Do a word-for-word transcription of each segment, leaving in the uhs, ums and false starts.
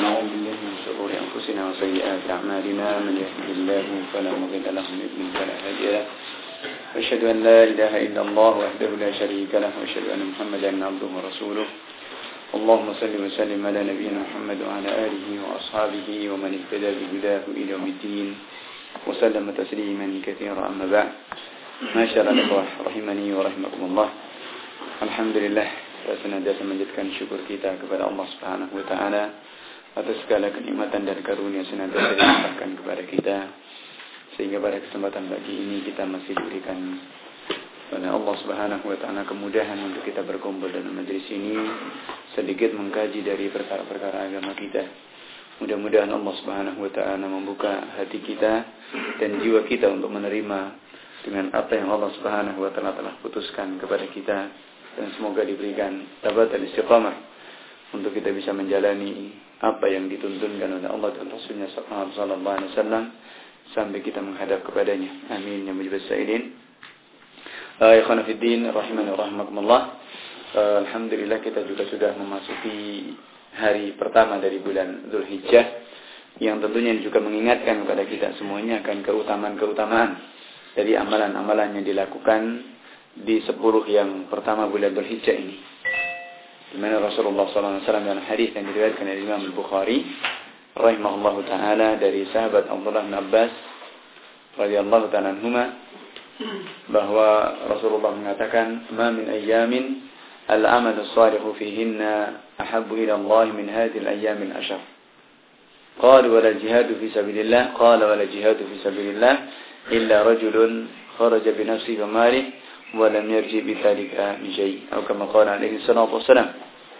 ونعوذ بالله من شرور أنفسنا وسيئات أعمالنا من يهده الله فلا مضل له ومن يضلل فلا هادي له وأشهد أن لا إله إلا الله وحده لا شريك له وأشهد أن محمدا عبده ورسوله اللهم صل وسلم على نبينا محمد وعلى آله وأصحابه ومن اهتدى بهداه إلى يوم الدين وسلم تسليما كثيرا أما بعد Masyaallah ikhwah rahimani wa rahimakumullah. Alhamdulillah, kita senantiasa menjadikan syukur kita kepada Allah Subhanahu wa taala atas segala kenikmatan dan karunia senantiasa dilimpahkan kepada kita, sehingga pada kesempatan pagi ini kita masih diberikan oleh Allah Subhanahu wa taala kemudahan untuk kita berkumpul dalam majelis ini sedikit mengkaji dari perkara-perkara agama kita. Mudah-mudahan Allah Subhanahu wa taala membuka hati kita dan jiwa kita untuk menerima dengan apa yang Allah Subhanahu wa taala telah putuskan kepada kita, dan semoga diberikan tabat dan istiqamah untuk kita bisa menjalani apa yang dituntunkan oleh Allah dan Rasulnya sallallahu alaihi wasallam sampai kita menghadap kepadanya. Amin ya rabbal alamin. Ikhwan fillah rahimani wa rahimakumullah. Alhamdulillah kita juga sudah memasuki hari pertama dari bulan Dzulhijjah yang tentunya juga mengingatkan kepada kita semuanya akan keutamaan-keutamaan dari amalan-amalan yang dilakukan di sepuluh yang pertama bulan Dzulhijjah ini. Di mana Rasulullah sallallahu alaihi wasallam dalam hadis yang diriwayatkan oleh Imam Al-Bukhari rahimahullahu taala dari sahabat Abdullah bin Abbas radhiyallahu taala anhuma bahwa Rasulullah mengatakan, "Ma min ayyamin al-amal as-salihu fihinna ahabbu ila Allah min hadhihi al-ayyam al-ashr." Qala wa la jihadu fi sabilillah, qala wa la jihadu fi sabilillah illa rajulun kharaja bi nafsihi wa malihi wa lam yarji bi dzalika bi syai', atau kama qala alaihi salatu wassalam,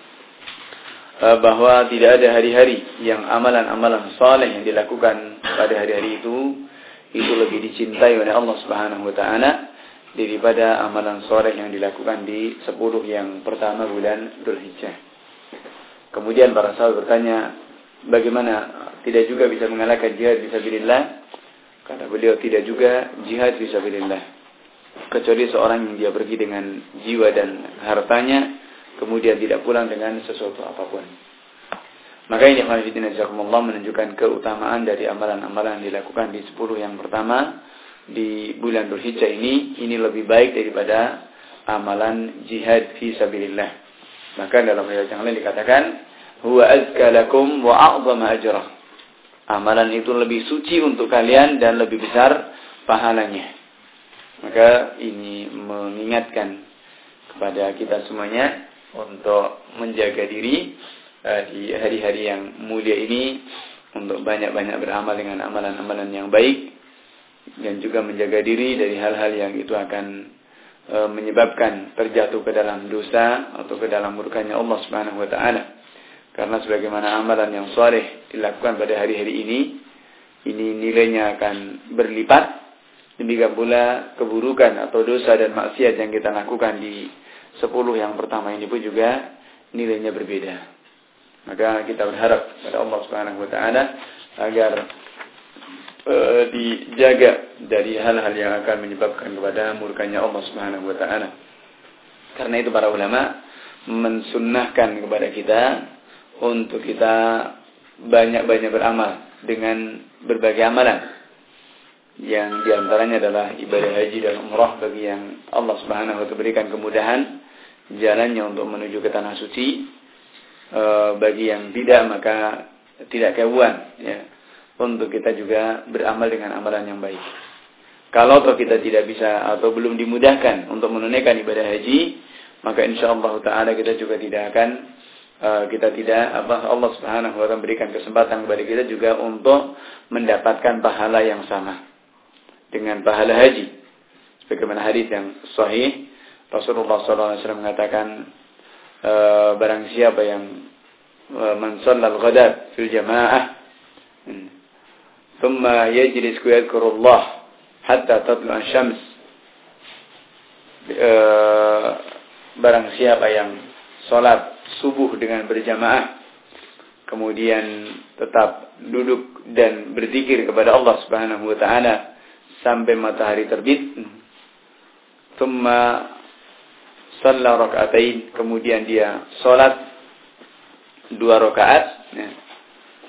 bahwa tidak ada hari-hari yang amalan-amalan saleh yang dilakukan pada hari-hari itu itu lebih dicintai oleh Allah Subhanahu wa taala daripada amalan saleh yang dilakukan di sepuluh yang pertama bulan Dzulhijjah. Kemudian para sahabat bertanya, bagaimana tidak juga bisa mengalahkan jihad fisabilillah? Kata beliau, tidak juga jihad fisabilillah kecuali seorang yang dia pergi dengan jiwa dan hartanya kemudian tidak pulang dengan sesuatu apapun. Maka ini Allah menunjukkan keutamaan dari amalan-amalan yang dilakukan di sepuluh yang pertama di bulan Dzulhijjah ini ini lebih baik daripada amalan jihad fisabilillah. Maka dalam ayat yang lain dikatakan, huwa azka lakum wa a'zama ajrah. Amalan itu lebih suci untuk kalian dan lebih besar pahalanya. Maka ini mengingatkan kepada kita semuanya untuk menjaga diri uh, di hari-hari yang mulia ini untuk banyak-banyak beramal dengan amalan-amalan yang baik, dan juga menjaga diri dari hal-hal yang itu akan uh, menyebabkan terjatuh ke dalam dosa atau ke dalam murkanya Allah Subhanahu wa taala. Karena sebagaimana amalan yang saleh dilakukan pada hari-hari ini, ini nilainya akan berlipat. Demikian pula keburukan atau dosa dan maksiat yang kita lakukan di sepuluh yang pertama ini pun juga nilainya berbeda. Maka kita berharap kepada Allah Subhanahu wa taala agar uh, dijaga dari hal-hal yang akan menyebabkan kepada murkanya Allah Subhanahu wa taala. Karena itu para ulama mensunnahkan kepada kita untuk kita banyak-banyak beramal dengan berbagai amalan, yang diantaranya adalah ibadah haji dan umrah bagi yang Allah Subhanahu wa taala berikan kemudahan jalannya untuk menuju ke tanah suci. E, bagi yang tidak, maka tidak kewajiban ya, untuk kita juga beramal dengan amalan yang baik. Kalau kita tidak bisa atau belum dimudahkan untuk menunaikan ibadah haji, maka insyaallah taala kita juga tidak akan Uh, kita tidak apa Allah Subhanahu wa taala berikan kesempatan kepada kita juga untuk mendapatkan pahala yang sama dengan pahala haji. Sebagaimana hadis yang sahih, Rasulullah sallallahu alaihi wasallam mengatakan, uh, barang siapa yang uh, man shallal ghadat fil jamaah thumma yajlis yadhkurullah hatta tatlu'a asy-syams, uh, barang siapa yang salat subuh dengan berjamaah kemudian tetap duduk dan berzikir kepada Allah Subhanahu wa taala sampai matahari terbit, thumma shalla rak'atain, kemudian dia salat dua rakaat ya,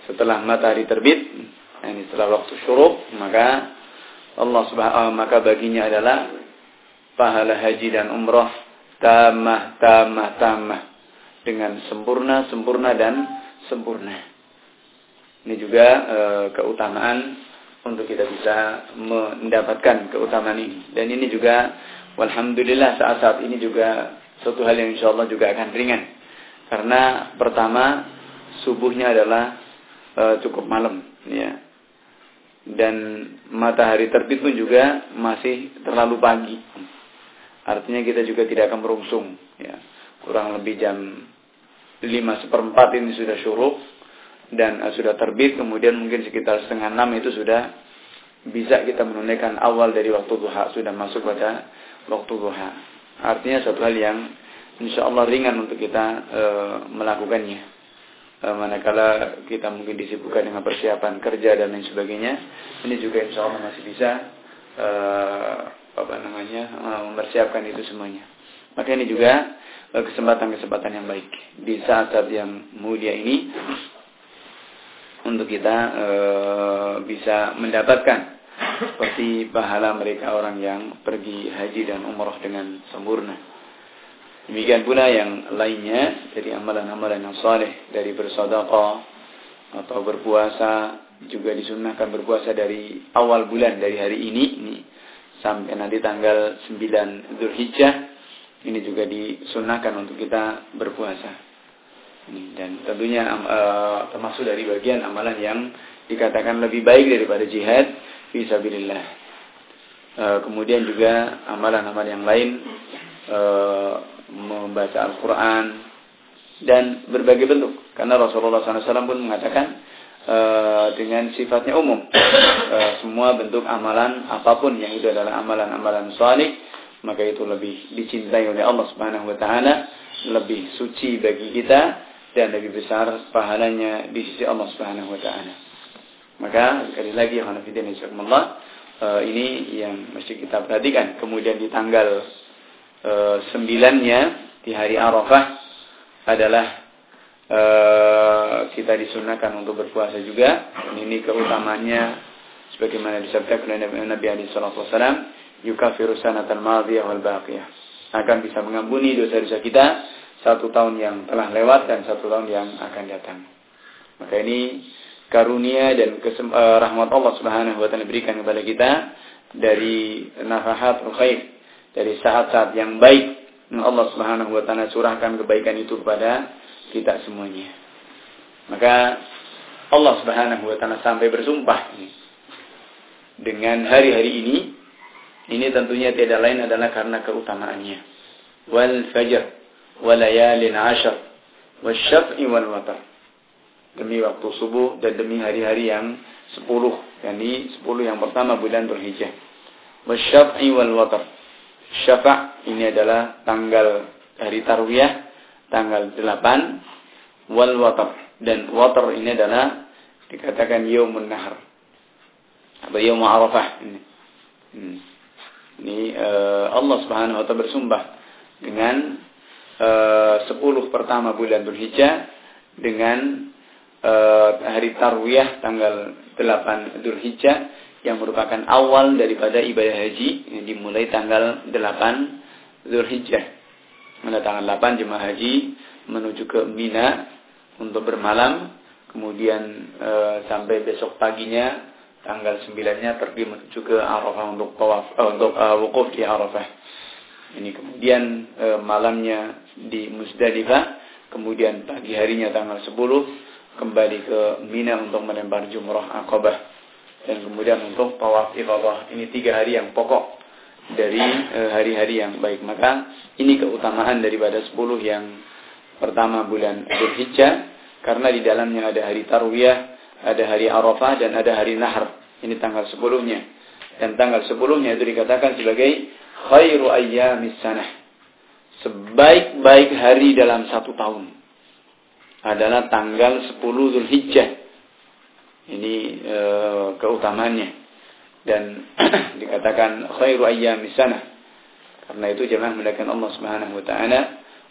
setelah matahari terbit, ini setelah waktu syuruk, maka Allah subhanahu maka baginya adalah pahala haji dan umrah tamah tamah tamah dengan sempurna sempurna dan sempurna. Ini juga e, keutamaan untuk kita bisa mendapatkan keutamaan ini. Dan ini juga walhamdulillah saat-saat ini juga suatu hal yang insyaallah juga akan ringan. Karena pertama subuhnya adalah e, cukup malam, ya. Dan matahari terbit pun juga masih terlalu pagi. Artinya kita juga tidak akan merungsung, ya. Kurang lebih jam lima seperempat ini sudah syuruk dan uh, sudah terbit. Kemudian mungkin sekitar setengah enam itu sudah bisa kita menunaikan awal dari waktu duha, sudah masuk pada waktu duha. Artinya suatu hal yang insya Allah ringan untuk kita uh, melakukannya. Uh, manakala kita mungkin disibukkan dengan persiapan kerja dan lain sebagainya, ini juga insya Allah masih bisa uh, apa namanya uh, mempersiapkan itu semuanya. Maka ini juga uh, kesempatan-kesempatan yang baik di saat-saat yang mulia ini untuk kita uh, bisa mendapatkan seperti pahala mereka orang yang pergi haji dan umrah dengan sempurna. Demikian pula yang lainnya dari amalan-amalan yang saleh, dari bersedekah atau berpuasa, juga disunnahkan berpuasa dari awal bulan dari hari ini, ini sampai nanti tanggal sembilan Dzulhijjah. Ini juga disunnahkan untuk kita berpuasa. Ini, dan tentunya uh, termasuk dari bagian amalan yang dikatakan lebih baik daripada jihad fisabilillah. Uh, kemudian juga amalan-amalan yang lain, uh, membaca Al-Quran dan berbagai bentuk, karena Rasulullah shallallahu alaihi wasallam pun mengatakan e, dengan sifatnya umum, e, semua bentuk amalan apapun yang itu adalah amalan-amalan salih, maka itu lebih dicintai oleh Allah Subhanahu wa taala, lebih suci bagi kita dan lebih besar pahalanya di sisi Allah Subhanahu wa taala. Maka sekali lagi Hanafidin insyaallah, e, ini yang mesti kita perhatikan. Kemudian di tanggal Uh, sembilannya di hari Arafah adalah uh, kita disunahkan untuk berpuasa juga. Dan ini keutamanya sebagaimana disabdakan oleh Nabi Nabi sallallahu alaihi wasallam, yukafiru sanatal madhiyah wal baqiyah, akan bisa mengampuni dosa-dosa kita satu tahun yang telah lewat dan satu tahun yang akan datang. Maka ini karunia dan kesem- uh, rahmat Allah Subhanahu wa taala berikan kepada kita dari nafahatul khair, dari saat-saat yang baik Allah Subhanahu wa taala curahkan kebaikan itu kepada kita semuanya. Maka Allah Subhanahu wa taala sampai bersumpah dengan hari-hari ini. Ini tentunya tidak lain adalah karena keutamaannya. Wal fajr wa layalin ashar wasyaf'i wal watar. Demi waktu subuh dan demi hari-hari yang sepuluh, yakni sepuluh yang pertama bulan Dzulhijjah. Wasyaf'i wal watar. Syafa' ini adalah tanggal hari tarwiyah, tanggal delapan, wal watar, dan watar ini adalah dikatakan yaumun nahar atau yaum Arafah. Ini, hmm. ini uh, Allah Subhanahu wa taala bersumpah dengan uh, sepuluh pertama bulan Dzulhijjah dengan uh, hari tarwiyah tanggal delapan Dzulhijjah, yang merupakan awal daripada ibadah haji yang dimulai tanggal delapan Dzulhijjah. Pada tanggal delapan jemaah haji menuju ke Mina untuk bermalam, kemudian e, sampai besok paginya tanggal sembilannya pergi menuju ke Arafah untuk tawaf, eh, untuk e, wukuf di Arafah. Ini kemudian e, malamnya di Musdalifah, kemudian pagi harinya tanggal sepuluh kembali ke Mina untuk melempar jumrah Aqabah. Dan kemudian untuk tawaf ifadah. Ini tiga hari yang pokok dari e, hari-hari yang baik. Maka ini keutamaan daripada sepuluh yang pertama bulan Dzulhijjah, karena di dalamnya ada hari tarwiyah, ada hari Arafah, dan ada hari Nahar. Ini tanggal sepuluhnya. Dan tanggal sepuluhnya itu dikatakan sebagai khairu ayyamis sanah, sebaik-baik hari dalam satu tahun adalah tanggal sepuluh Dzulhijjah. Ini e, keutamaannya. Dan dikatakan khairu ayyamis sanah, karena itu jemaah mendapatkan Allah Subhanahu wa taala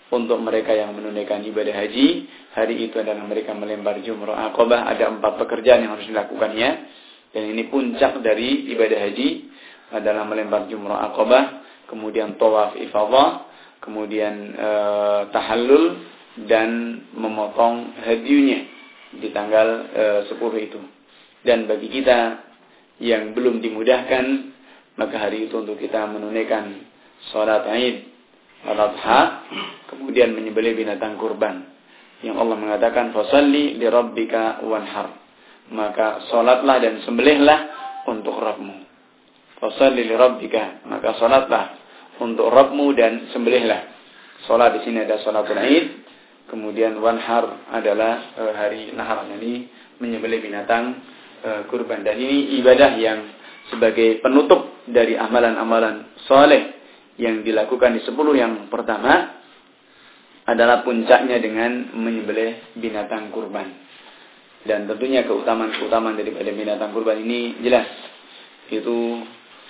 untuk mereka yang menunaikan ibadah haji, hari itu adalah mereka melempar jumrah aqabah. Ada empat pekerjaan yang harus dilakukannya. Dan ini puncak dari ibadah haji adalah melempar jumrah aqabah, kemudian tawaf ifadah, kemudian e, tahallul, dan memotong hadiunya di tanggal e, sepuluh itu. Dan bagi kita yang belum dimudahkan, maka hari itu untuk kita menunaikan salat Id al-Adha, kemudian menyembelih binatang kurban. Yang Allah mengatakan, fasalli li rabbika wanhar. Maka salatlah dan sembelihlah untuk Rabbmu. Fasalli li rabbika, maka salatlah untuk Rabbmu dan sembelihlah. Salat di sini ada salatul Id, kemudian wanhar adalah e, hari nahar, ini menyembelih binatang e, kurban. Dan ini ibadah yang sebagai penutup dari amalan-amalan saleh yang dilakukan di sepuluh yang pertama adalah puncaknya dengan menyembelih binatang kurban. Dan tentunya keutamaan-keutamaan daripada binatang kurban ini jelas. Itu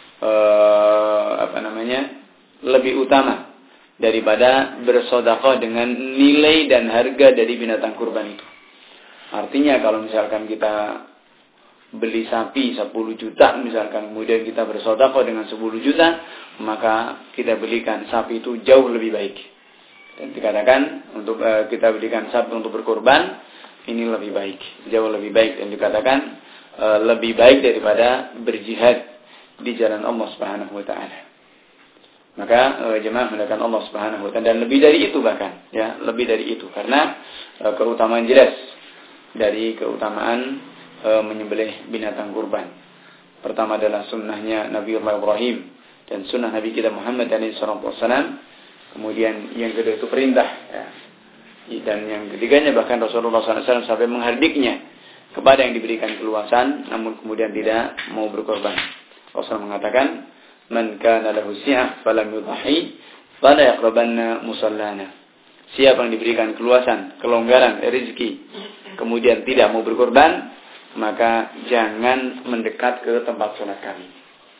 eh, apa namanya? lebih utama daripada bersedekah dengan nilai dan harga dari binatang kurban itu. Artinya kalau misalkan kita beli sapi sepuluh juta misalkan, kemudian kita bersedekah dengan sepuluh juta, maka kita belikan sapi itu jauh lebih baik. Dan dikatakan untuk uh, kita belikan sapi untuk berkorban, ini lebih baik, jauh lebih baik. Dan dikatakan uh, lebih baik daripada berjihad di jalan Allah Subhanahu wa taala. Maka uh, jemaah melakukan Allah Subhanahu wa taala, dan lebih dari itu bahkan, ya, lebih dari itu, karena uh, keutamaan jelas dari keutamaan E, menyembelih binatang kurban. Pertama adalah sunnahnya Nabi Allah Ibrahim dan sunnah Nabi kita Muhammad alaihi wasallam. Kemudian yang kedua itu perintah, ya. Dan yang ketiganya bahkan Rasulullah shallallahu alaihi wasallam sampai menghardiknya kepada yang diberikan keluasan namun kemudian tidak mau berkorban. Rasulullah mengatakan, man kana lahu si'ah falam yudhi fala yaqrabanna musallana. Siapa yang diberikan keluasan, kelonggaran rezeki, kemudian tidak mau berkorban, maka jangan mendekat ke tempat sholat kami.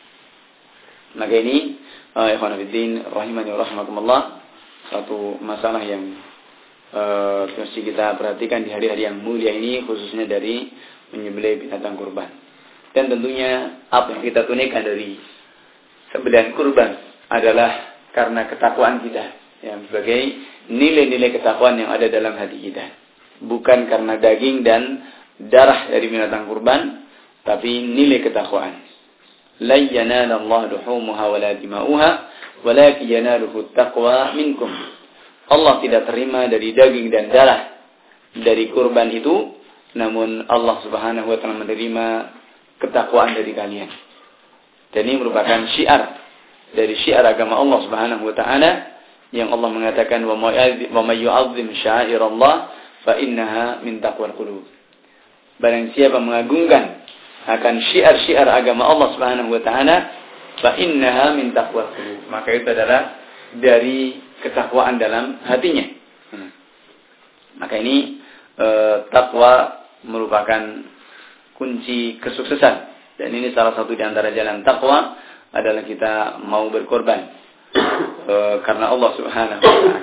Maka ini uh, ikhwan fillah rahimani wa rahimakumullah, satu masalah yang uh, mesti kita perhatikan di hari-hari yang mulia ini, khususnya dari menyembelih binatang kurban. Dan tentunya apa yang kita tunaikan dari sembelihan kurban adalah karena ketakwaan kita, yang sebagai nilai-nilai ketakwaan yang ada dalam hati kita, bukan karena daging dan darah dari binatang kurban, tapi nilai ketakwaan. La yanalallaha luhumuha wala dima'uha walakin yanaluhu taqwa minkum. Allah tidak terima dari daging dan darah dari kurban itu, namun Allah Subhanahu wa taala menerima ketakwaan dari kalian. Dan ini merupakan syiar dari syiar agama Allah Subhanahu wa taala yang Allah mengatakan, wa may yu'azzim sya'irallah fa innaha min taqwal qulub. Barang siapa mengagungkan akan syiar-syiar agama Allah Subhanahu wa taala, fa innaha min taqwal qulub, maka itu adalah dari ketakwaan dalam hatinya. Hmm. Maka ini e, takwa merupakan kunci kesuksesan, dan ini salah satu di antara jalan takwa adalah kita mau berkorban e, karena Allah Subhanahu wa taala.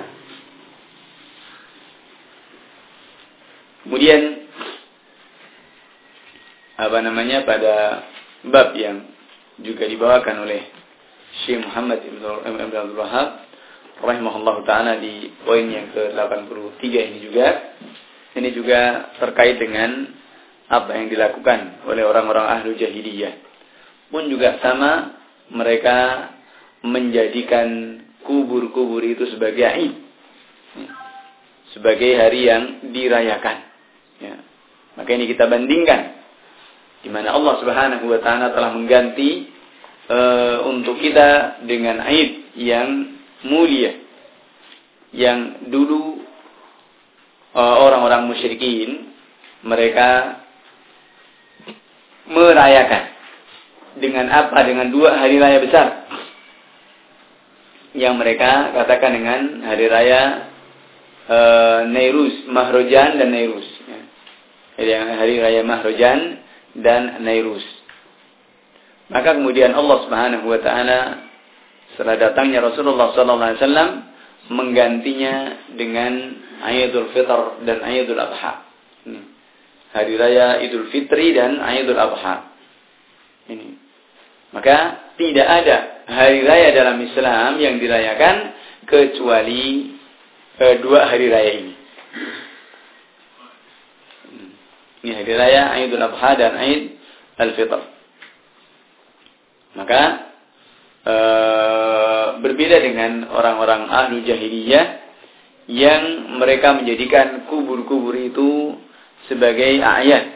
Kemudian apa namanya, pada bab yang juga dibawakan oleh Syekh Muhammad Ibn Abdul Wahhab rahimahullah ta'ala di poin yang ke delapan puluh tiga ini juga, ini juga terkait dengan apa yang dilakukan oleh orang-orang ahlu jahiliyah. Pun juga sama, mereka menjadikan kubur-kubur itu sebagai Id, sebagai hari yang dirayakan, ya. Maka ini kita bandingkan, di mana Allah Subhanahu wa taala telah mengganti e, untuk kita dengan Id yang mulia, yang dulu e, orang-orang musyrikin mereka merayakan dengan apa? Dengan dua hari raya besar yang mereka katakan dengan hari raya e, Nairuz, Mahrojan dan Nairuz, ya. Jadi hari raya Mahrojan dan Nairuz. Maka kemudian Allah Subhanahu wa taala, setelah datangnya Rasulullah sallallahu alaihi wasallam, menggantinya dengan Idul Fitr dan Idul Adha. Ini. Hari raya Idul Fitri dan Idul Adha. Ini. Maka tidak ada hari raya dalam Islam yang dirayakan kecuali eh, dua hari raya ini. Ini hari raya Idul Adha dan Id Al-Fitr. Maka ee, berbeda dengan orang-orang ahlu jahiliyah yang mereka menjadikan kubur-kubur itu sebagai a'yad.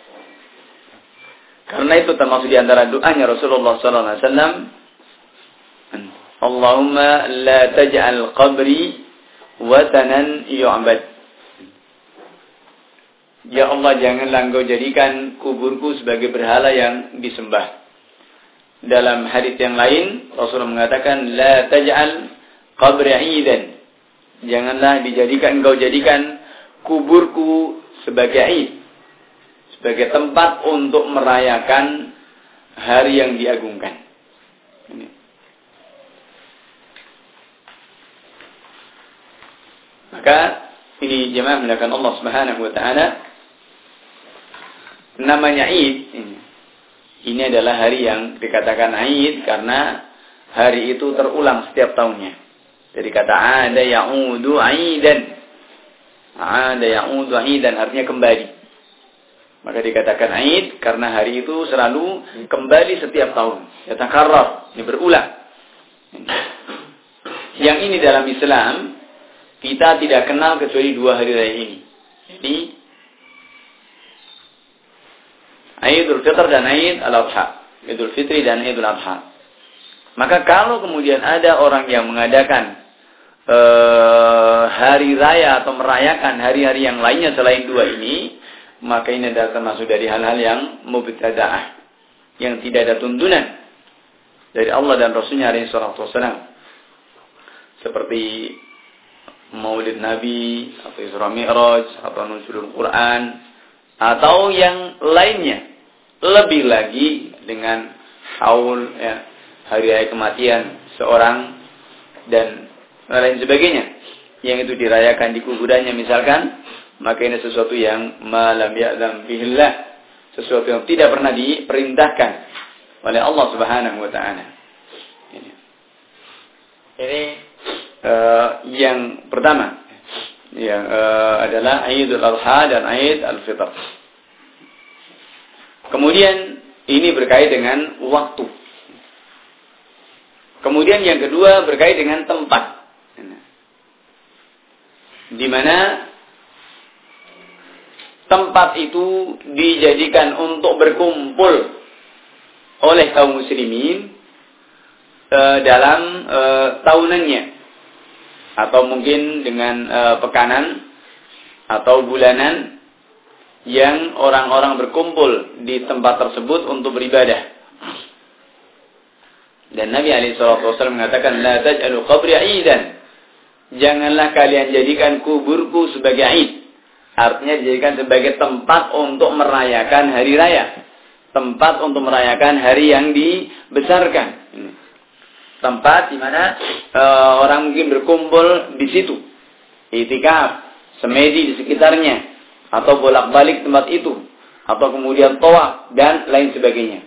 Karena itu termasuk di antara doanya Rasulullah sallallahu alaihi wasallam, Allahumma la taj'al qabri watanan yu'bad. Ya Allah, janganlah Engkau jadikan kuburku sebagai berhala yang disembah. Dalam hadis yang lain, Rasulullah mengatakan, La taj'al qabri 'idan. Janganlah dijadikan Engkau jadikan kuburku sebagai 'id, sebagai tempat untuk merayakan hari yang diagungkan. Ini. Maka ini jemaah melakukan Allah Subhanahu wa taala. Namanya Id, ini, ini adalah hari yang dikatakan Id karena hari itu terulang setiap tahunnya. Jadi kata ada ya'udu aidan. Ada ya'udu aidan artinya kembali. Maka dikatakan Id karena hari itu selalu kembali setiap tahun. Yatakarrar, ini berulang. Yang ini dalam Islam kita tidak kenal kecuali dua hari raya ini. Jadi Idul Fitr dan Id Al-Adha. Idul Fitri dan Idul Adha. Maka kalau kemudian ada orang yang mengadakan uh, hari raya atau merayakan hari-hari yang lainnya selain dua ini, maka ini adalah termasuk dari hal-hal yang mubtada'ah, yang tidak ada tuntunan dari Allah dan Rasulnya alaihi salatu wassalam. Seperti Maulid Nabi, atau Isra Mi'raj, atau Nuzulul Quran, atau yang lainnya. Lebih lagi dengan haul, ya, hari raya kematian seorang dan lain sebagainya yang itu dirayakan di kuburannya misalkan, maka ini sesuatu yang malam ya'lam bihillah, sesuatu yang tidak pernah diperintahkan oleh Allah Subhanahu wa taala. Ini, ini uh, yang pertama yang uh, adalah Idul Adha dan Id Al-Fitr. Kemudian ini berkait dengan waktu. Kemudian yang kedua berkait dengan tempat. Di mana tempat itu dijadikan untuk berkumpul oleh kaum muslimin e, dalam e, tahunannya. Atau mungkin dengan e, pekanan atau bulanan yang orang-orang berkumpul di tempat tersebut untuk beribadah. Dan Nabi alaihi salatu wasallam mengatakan, La taj'alu qabri 'idan. Janganlah kalian jadikan kuburku sebagai 'id. Artinya dijadikan sebagai tempat untuk merayakan hari raya. Tempat untuk merayakan hari yang dibesarkan. Tempat di mana e, orang mungkin berkumpul di situ. Itikaf, semedi di sekitarnya. Atau bolak-balik tempat itu, atau kemudian tawaf dan lain sebagainya.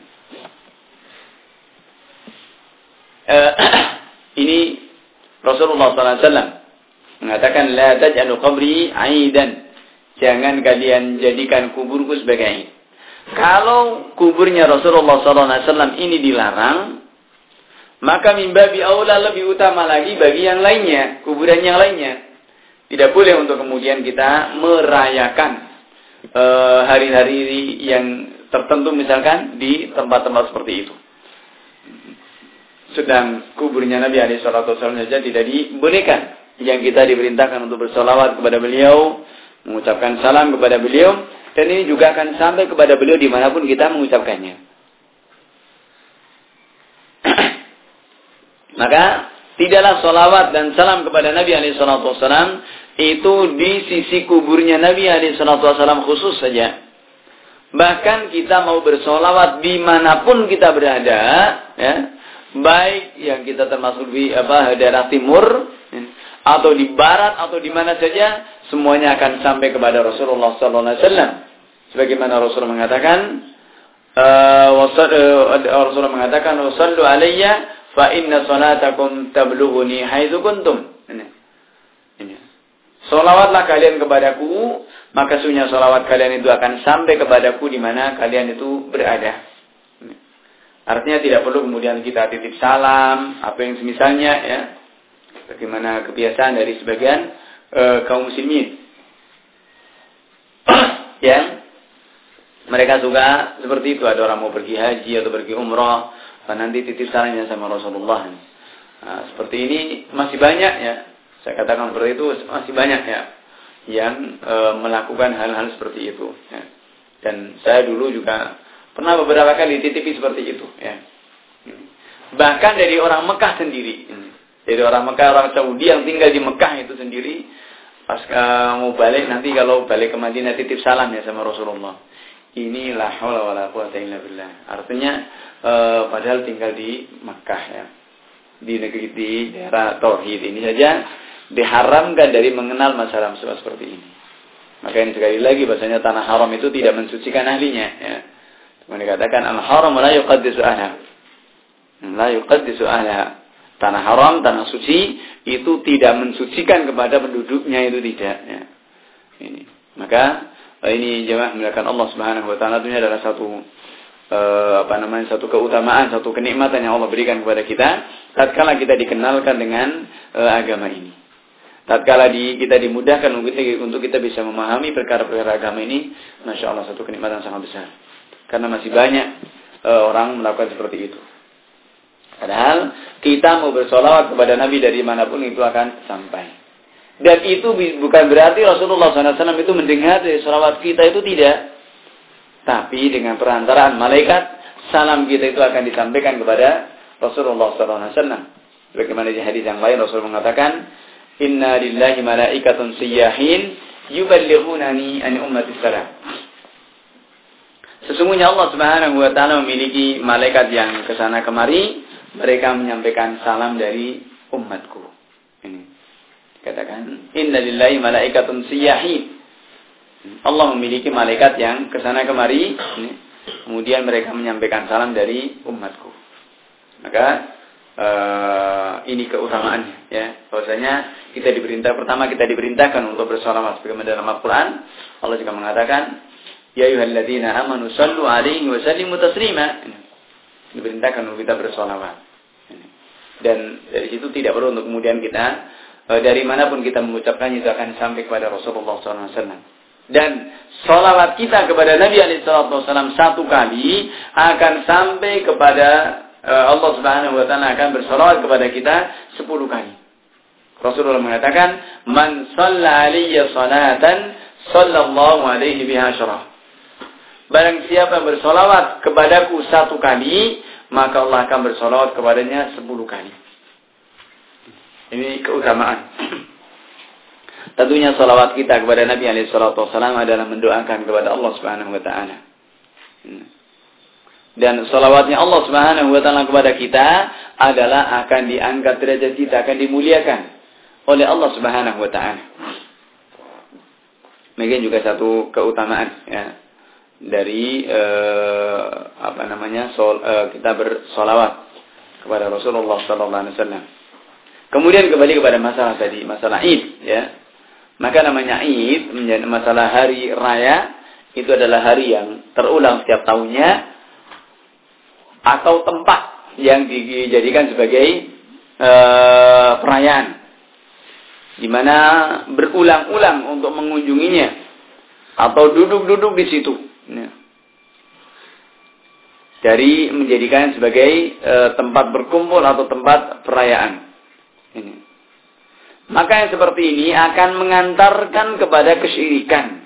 Uh, ini Rasulullah sallallahu alaihi wasallam mengatakan, La taj'alu qabri 'aidan. Jangan kalian jadikan kuburku sebagai 'id. Kalau kuburnya Rasulullah sallallahu alaihi wasallam ini dilarang, maka mimbabi aula lebih utama lagi bagi yang lainnya, kuburan yang lainnya. Tidak boleh untuk kemudian kita merayakan uh, hari-hari yang tertentu misalkan di tempat-tempat seperti itu. Sedang kuburnya Nabi alaihi salatu wasallam saja tidak dibolehkan. Yang kita diperintahkan untuk bersolawat kepada beliau, mengucapkan salam kepada beliau, dan ini juga akan sampai kepada beliau dimanapun kita mengucapkannya. Maka tidaklah solawat dan salam kepada Nabi alaihi salatu wasallam itu di sisi kuburnya Nabi alaihi salatu wasallam khusus saja. Bahkan kita mau bersolawat dimanapun kita berada, ya, baik yang kita termasuk di apa daerah timur, ya, atau di barat atau di mana saja, semuanya akan sampai kepada Rasulullah sallallahu alaihi wasallam. Sebagaimana Rasul mengatakan, uh, Rasul mengatakan, "Wassallu alayya fa inna salatakum tablughuni haitsu kuntum." Ini. Ini. Salawatlah kalian kepadaku, maka sesungguhnya salawat kalian itu akan sampai kepadaku di mana kalian itu berada. Ini. Artinya tidak perlu kemudian kita titip salam, apa yang semisalnya, ya. Bagaimana kebiasaan dari sebagian e, kaum muslimin yang mereka suka seperti itu. Ada orang mau pergi haji atau pergi umrah, nanti titip salamnya sama Rasulullah. Nah, seperti ini masih banyak, ya. Saya katakan seperti itu masih banyak, ya, yang e, melakukan hal-hal seperti itu, ya. Dan saya dulu juga pernah beberapa kali titipi seperti itu, ya. Bahkan dari orang Mekah sendiri. Dari orang Mekah, orang Saudi yang tinggal di Mekah itu sendiri, pas uh, mau balik, nanti kalau balik ke Madinah titip salam ya sama Rasulullah. Ini la haula wala quwata illa billah. Artinya uh, padahal tinggal di Mekah, ya. Di negeri, di daerah tauhid ini saja diharamkan dari mengenal masalah-masalah seperti ini. Maka ini sekali lagi bahasanya tanah haram itu tidak mensucikan ahlinya, ya. Cuma dikatakan al-haram la yuqaddisu ahliha. La yuqaddisu ahliha. Tanah haram, tanah suci itu tidak mensucikan kepada penduduknya, itu tidak, ya. Ini. Maka ini jemaah memuliakan Allah Subhanahu wa taala, itu adalah satu uh, apa namanya satu keutamaan, satu kenikmatan yang Allah berikan kepada kita tatkala kita dikenalkan dengan uh, agama ini. Tatkala di, kita dimudahkan untuk kita, untuk kita bisa memahami perkara-perkara agama ini, masya Allah, satu kenikmatan sangat besar. Karena masih banyak uh, orang melakukan seperti itu. Padahal kita mau bersolawat kepada Nabi dari manapun itu akan sampai. Dan itu bukan berarti Rasulullah shallallahu alaihi wasallam itu mendengar dari solawat kita, itu tidak. Tapi dengan perantaraan malaikat, salam kita itu akan disampaikan kepada Rasulullah shallallahu alaihi wasallam. Bagaimana di hadis yang lain Rasul mengatakan, Inna lillahi malaikatun sayyahin yuballighunani an ummati salam. Sesungguhnya Allah Subhanahu wa taala memiliki malaikat yang kesana kemari, mereka menyampaikan salam dari umatku. Ini katakan, Inna lillahi malaikatun sayyahin. Allah memiliki malaikat yang kesana kemari, ini. Kemudian mereka menyampaikan salam dari umatku. Maka uh, ini keutamaannya, ya. Bahwasanya kita diperintah, pertama kita diperintahkan untuk bersolawat sebagaimana dalam Al-Quran. Allah juga mengatakan, Ya ayyuhalladzina amanu sallu alaihi wa sallimu taslima. Diperintahkan untuk kita bersolawat. Dan dari situ tidak perlu untuk kemudian kita e, dari manapun kita mengucapkannya itu akan sampai kepada Rasulullah shallallahu alaihi wasallam. Dan solawat kita kepada Nabi shallallahu alaihi wasallam satu kali akan sampai kepada e, Allah Subhanahu wa taala akan bersolawat kepada kita sepuluh kali. Rasulullah mengatakan, Man shalla alayya salatan sallallahu alaihi biha asyarah. Barang siapa yang bersolawat kepadaku satu kali, maka Allah akan bersolawat kepadanya sepuluh kali. Ini keutamaan. Tentunya solawat kita kepada Nabi alaihi salatu wasallam adalah mendoakan kepada Allah Subhanahu wa taala. Dan solawatnya Allah Subhanahu wa taala kepada kita adalah akan diangkat derajat kita, akan dimuliakan oleh Allah Subhanahu wa taala. Mungkin juga satu keutamaan, ya, dari eh, apa namanya sol, eh, kita bersolawat kepada Rasulullah sallallahu alaihi wasallam. Kemudian kembali kepada masalah tadi, masalah Id, ya. Maka namanya Id menjadi masalah hari raya, itu adalah hari yang terulang setiap tahunnya atau tempat yang dijadikan sebagai eh, perayaan, di mana berulang-ulang untuk mengunjunginya atau duduk-duduk di situ. Ya. Dari menjadikan sebagai e, tempat berkumpul atau tempat perayaan. Ini. Maka yang seperti ini akan mengantarkan kepada kesyirikan.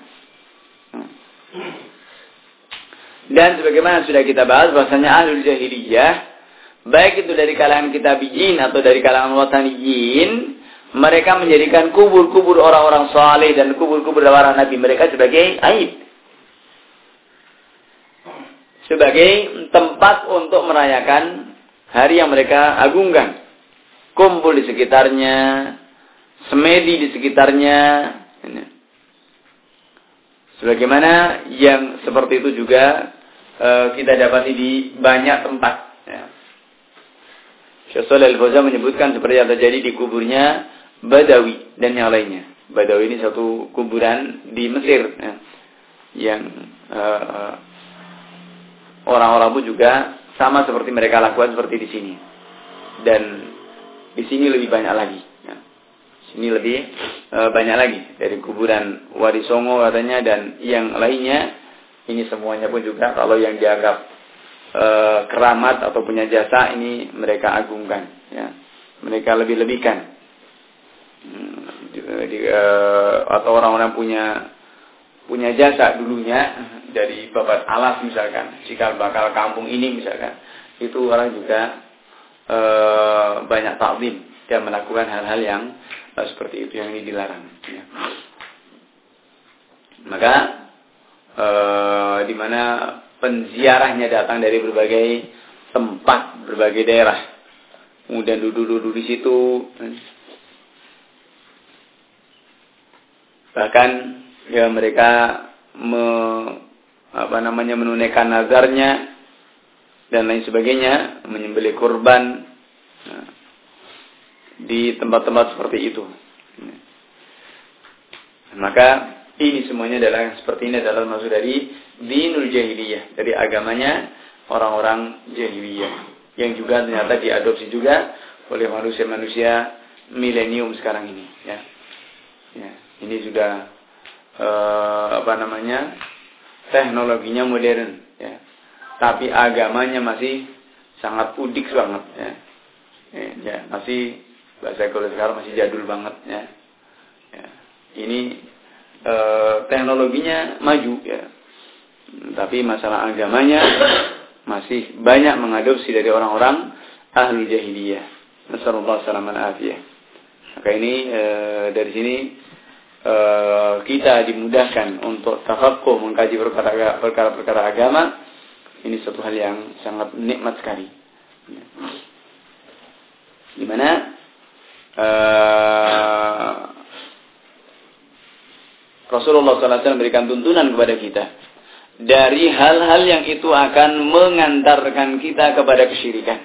Dan sebagaimana sudah kita bahas, bahwasanya ahlul jahiliyah, baik itu dari kalangan kitabiyin atau dari kalangan wataniyin, mereka menjadikan kubur-kubur orang-orang saleh dan kubur-kubur para nabi mereka sebagai aib. Sebagai tempat untuk merayakan hari yang mereka agungkan. Kumpul di sekitarnya, semedi di sekitarnya. Sebagaimana yang seperti itu juga e, kita dapati di banyak tempat. Ya. Syekh Shalih Al-Fauzan menyebutkan seperti yang terjadi di kuburnya Badawi dan yang lainnya. Badawi ini satu kuburan di Mesir, ya, yang e, orang-orang pun juga sama seperti mereka lakukan seperti di sini. Dan di sini lebih banyak lagi. Ya. Sini lebih e, banyak lagi dari kuburan Wadi Songo katanya dan yang lainnya. Ini semuanya pun juga kalau yang dianggap e, keramat atau punya jasa ini mereka agungkan, ya. Mereka lebih-lebihkan. Hmm, di, di, e, atau orang-orang punya punya jasa dulunya dari babat alas misalkan, cikal bakal kampung ini misalkan, itu orang juga e, banyak taklim dan melakukan hal-hal yang e, seperti itu yang ini dilarang. Ya. Maka e, di mana penziarahnya datang dari berbagai tempat, berbagai daerah, kemudian duduk-duduk di situ, bahkan ya mereka me, apa namanya menunaikan nazarnya dan lain sebagainya, menyembelih kurban nah, di tempat-tempat seperti itu. Maka ini semuanya adalah seperti ini adalah maksud dari dinul jahiliyah, dari agamanya orang-orang jahiliyah yang juga ternyata diadopsi juga oleh manusia-manusia milenium sekarang ini. Ya, ya ini sudah eh, apa namanya teknologinya modern, ya. Tapi agamanya masih sangat udik banget, ya. Ya, ya masih bahasa kalau sekarang masih jadul banget, ya. Ya. Ini e, teknologinya maju, ya. Tapi masalah agamanya masih banyak mengadopsi dari orang-orang ahlul jahiliyah. Nasallallahu salaman afiyah. Maka ini e, dari sini e, kita dimudahkan untuk tafaqquh mengkaji perkara-perkara agama. Ini suatu hal yang sangat nikmat sekali. Di mana uh, Rasulullah sallallahu alaihi wasallam memberikan tuntunan kepada kita dari hal-hal yang itu akan mengantarkan kita kepada kesyirikan.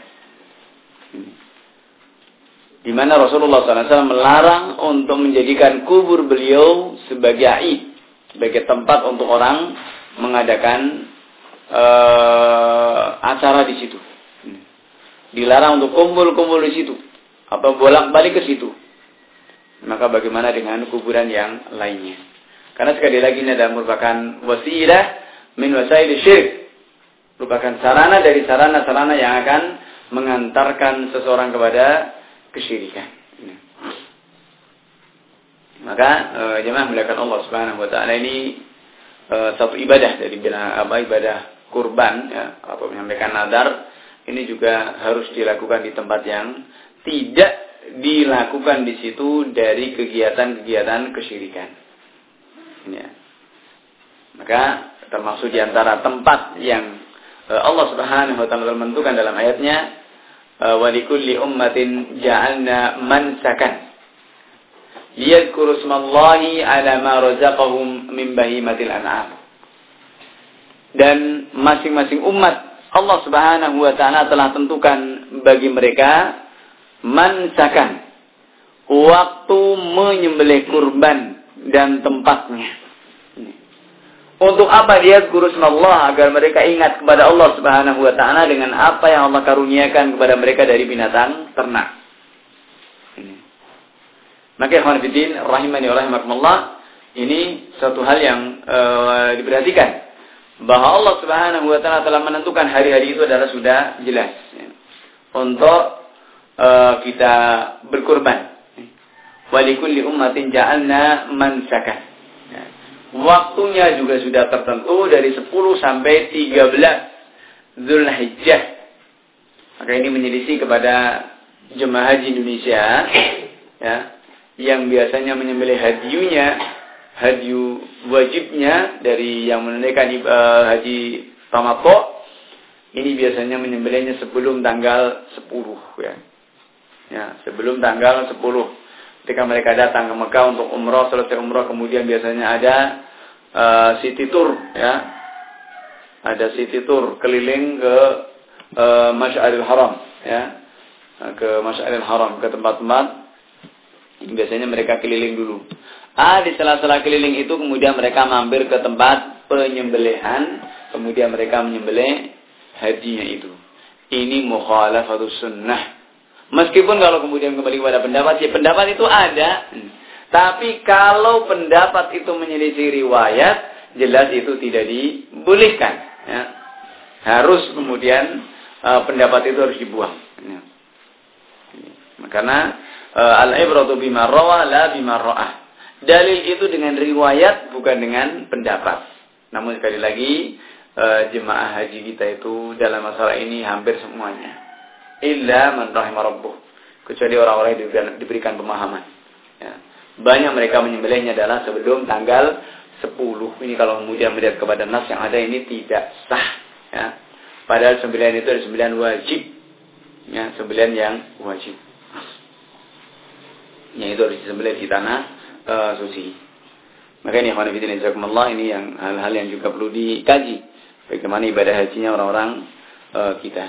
Di mana Rasulullah sallallahu alaihi wasallam melarang untuk menjadikan kubur beliau sebagai aid, sebagai tempat untuk orang mengadakan Uh, acara di situ. Dilarang untuk kumpul-kumpul di situ atau bolak-balik ke situ. Maka bagaimana dengan kuburan yang lainnya? Karena sekali lagi ini adalah merupakan wasilah min wasail syirik. Merupakan sarana dari sarana-sarana yang akan mengantarkan seseorang kepada kesyirikan. Maka uh, jemaah mulakan Allah Subhanahu wa taala ini uh, satu ibadah dari apa ibadah kurban, ya, atau menyampaikan nadar, ini juga harus dilakukan di tempat yang tidak dilakukan di situ dari kegiatan-kegiatan kesyirikan. Ya. Maka termasuk di antara tempat yang uh, Allah Subhanahu wa taala menentukan dalam ayatnya, wa likulli ummatin ja'alna mansakan liyadhkuru ismallahi ala ma razaqahum min bahimatil an'am. Dan masing-masing umat Allah Subhanahu wa taala telah tentukan bagi mereka mansakan, waktu menyembelih kurban dan tempatnya. Untuk apa dia guru Allah? Agar mereka ingat kepada Allah Subhanahu wa taala dengan apa yang Allah karuniakan kepada mereka dari binatang ternak. Maka ikhwan fillah rahimani wa rahimakumullah, ini satu hal yang uh, diperhatikan. Bahwa Allah Subhanahu wa taala telah menentukan hari-hari itu adalah sudah jelas, ya, untuk uh, kita berkurban. Wa likulli ummatin ja'alna mansakan. Ya. Waktunya juga sudah tertentu dari sepuluh sampai tiga belas Zulhijjah. Maka ini menyelisih kepada jemaah haji Indonesia, ya, yang biasanya menyembelih hadiunya, hadiu wajibnya dari yang menunaikan uh, haji tamattu, ini biasanya menyembelihnya sebelum tanggal sepuluh, ya. Ya, sebelum tanggal sepuluh. ketika mereka datang ke Mekah untuk umrah, selesai umrah kemudian biasanya ada uh, city tour, ya, ada city tour keliling ke uh, Masy'aril Haram, ya, ke Masy'aril Haram, ke tempat-tempat biasanya mereka keliling dulu. Ah, di sela-sela keliling itu kemudian mereka mampir ke tempat penyembelihan, kemudian mereka menyembelih hajinya itu. Ini mukhalafatus sunnah. Meskipun kalau kemudian kembali kepada pendapat, ya pendapat itu ada. Tapi kalau pendapat itu menyelisih riwayat, jelas itu tidak dibolehkan. Ya. Harus kemudian uh, pendapat itu harus dibuang. Ya. Karena uh, al-ibratu bima rawa la bima ra'ah. Dalil itu dengan riwayat bukan dengan pendapat. Namun sekali lagi uh, jemaah haji kita itu dalam masalah ini hampir semuanya. Illa man rahimah rabbuh. Kecuali orang-orang yang diberikan, diberikan pemahaman. Ya. Banyak mereka menyembelihnya adalah sebelum tanggal sepuluh. Ini kalau kemudian melihat kepada nas yang ada ini tidak sah. Ya. Padahal sembelihan itu ada sembelihan wajib. Ya, sembelihan yang wajib. Yang itu harus disembelih di tanah uh, suci. Maka ini Allah, ini yang hal-hal yang juga perlu dikaji. Bagaimana ibadah hajinya orang-orang uh, kita.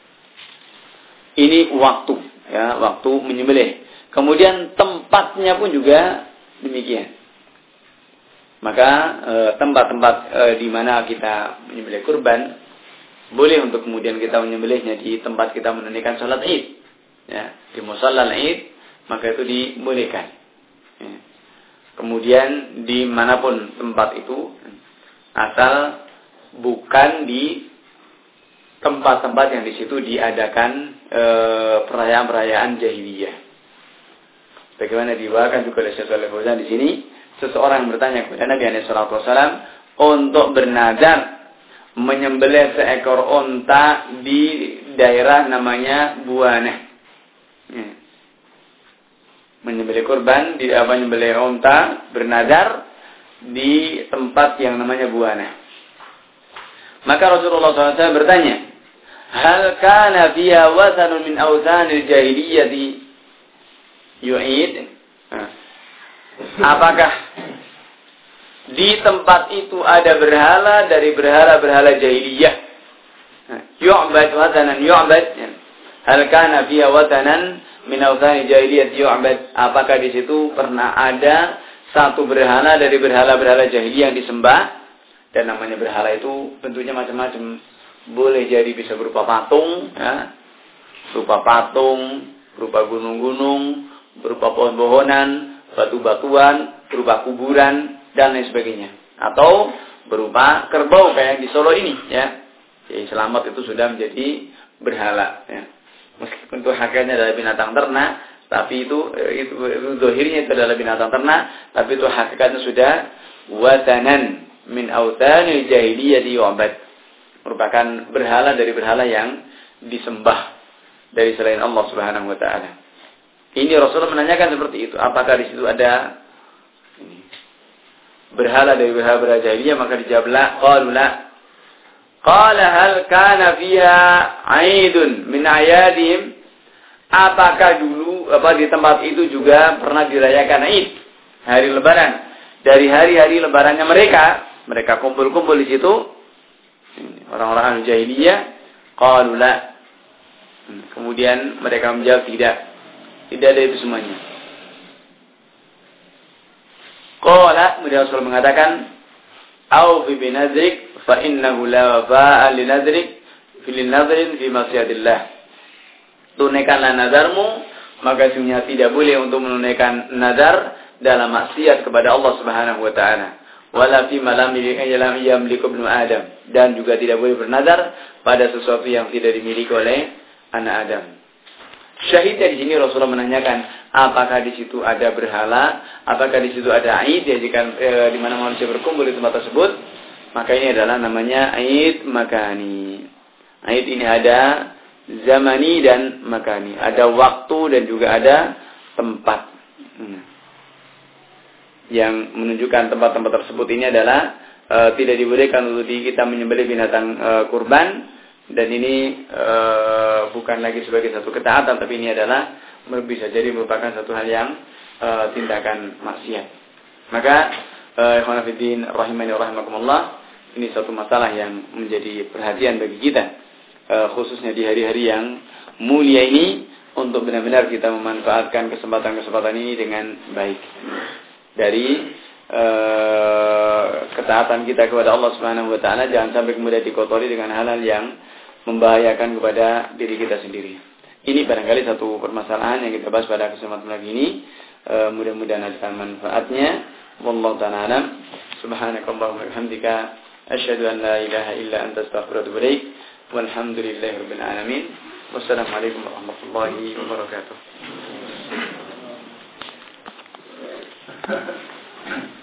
Ini waktu, ya, waktu menyembelih. Kemudian tempatnya pun juga demikian. Maka uh, tempat-tempat uh, di mana kita menyembelih kurban, boleh untuk kemudian kita menyembelihnya di tempat kita menunaikan salat Id. Ya, di musalla Id, maka itu dibolehkan. Ya. Kemudian dimanapun tempat itu, asal bukan di tempat-tempat yang di situ diadakan e, perayaan-perayaan jahiliyah. Bagaimana dibawakan juga oleh Syekh Shalih Fauzan di sini, seseorang bertanya kepada Nabi alaihi salatu wasallam untuk bernazar menyembelih seekor unta di daerah namanya Buanah. Ya. Menyembelih kurban di apa menyembelih unta bernazar di tempat yang namanya Buanah. Maka Rasulullah shallallahu alaihi wasallam bertanya, hal kana fiha wasanun min awsanil jahiliyyati yu'id? Apakah di tempat itu ada berhala dari berhala-berhala jahiliyah? Yu'bad wasanan yu'bad. Hal kana fiha wasanan min awsanil jahiliyyati yu'bad? Apakah di situ pernah ada satu berhala dari berhala-berhala jahiliyah yang disembah? Dan namanya berhala itu bentuknya macam-macam. Boleh jadi bisa berupa patung, ya, berupa patung, berupa gunung-gunung, berupa pohon-pohonan, batu-batuan, berupa kuburan, dan lain sebagainya. Atau berupa kerbau kayak di Solo ini, ya. Jadi selamat itu sudah menjadi berhala. Ya. Meskipun itu hakikatnya adalah binatang ternak, tapi itu itu, itu zahirnya itu adalah binatang ternak, tapi itu hakikatnya sudah watanan min awtanil jahiliyah yu'bad, merupakan berhala dari berhala yang disembah dari selain Allah Subhanahu wa taala. Ini Rasulullah menanyakan seperti itu, apakah di situ ada ini, berhala dari berhala jahiliyah? Maka dijawab la, qalu la. Qala hal kana fiha 'aidun min a'yadihim? Apakah dulu apa di tempat itu juga pernah dirayakan Id, hari lebaran, dari hari-hari lebarannya mereka? Mereka kumpul-kumpul di situ, orang-orang ahli jahiliyah. Qalu la. Kemudian mereka menjawab tidak, tidak ada itu semuanya. Qala, kemudian Rasul mengatakan, "Aufi bi nadrik fa innahu la wafa'a li nadrik fi nadrin fi maksiatillah." Tunaikanlah nazarmu, maka sesungguhnya tidak boleh untuk menunaikan nazar dalam maksiat kepada Allah Subhanahu wa taala. Wala fi malam yamliku ibnu Adam, dan juga tidak boleh bernazar pada sesuatu yang tidak dimiliki oleh anak Adam. Syahidnya di sini Rasulullah menanyakan, apakah di situ ada berhala, apakah di situ ada Aid, ya, jika e, di mana manusia berkumpul di tempat tersebut, maka ini adalah namanya Aid makani. Aid ini ada zamani dan makani, ada waktu dan juga ada tempat. Hmm. Yang menunjukkan tempat-tempat tersebut ini adalah e, tidak dibolehkan untuk kita menyembelih binatang e, kurban, dan ini e, bukan lagi sebagai satu ketaatan, tapi ini adalah bisa jadi merupakan satu hal yang uh, tindakan maksiat. Maka ikhwan fillah rahimani rahimakumullah, ini satu masalah yang menjadi perhatian bagi kita, uh, khususnya di hari-hari yang mulia ini, untuk benar-benar kita memanfaatkan kesempatan-kesempatan ini dengan baik. Dari uh, ketaatan kita kepada Allah Subhanahu wa taala jangan sampai kemudian dikotori dengan hal-hal yang membahayakan kepada diri kita sendiri. Ini barangkali satu permasalahan yang kita bahas pada kesempatan lagi ini. Uh, mudah-mudahan ada manfaatnya. Wallahu ta'ala alam. Subhanakallahumma wa bihamdika asyhadu an la ilaha illa anta astaghfiruka wa atubu ilaik. Walhamdulillahirabbil alamin. Wassalamualaikum warahmatullahi wabarakatuh.